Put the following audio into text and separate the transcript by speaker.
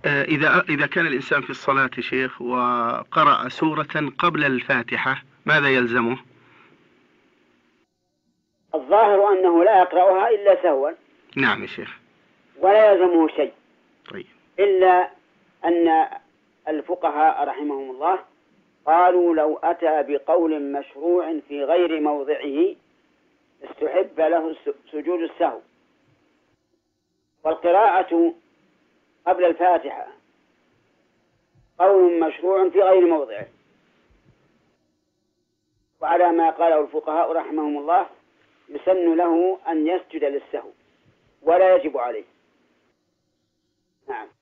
Speaker 1: إذا كان الإنسان في الصلاة يا شيخ وقرأ سورة قبل الفاتحة ماذا يلزمه؟
Speaker 2: الظاهر أنه لا يقرأها إلا سهوا.
Speaker 1: نعم يا شيخ.
Speaker 2: ولا يلزمه شيء.
Speaker 1: طيب.
Speaker 2: إلا أن الفقهاء رحمهم الله قالوا لو أتى بقول مشروع في غير موضعه استحب له سجود السهو. والقراءة قبل الفاتحة قول مشروع في غير موضعه، وعلى ما قاله الفقهاء رحمهم الله يسن له أن يسجد للسهو ولا يجب عليه. نعم.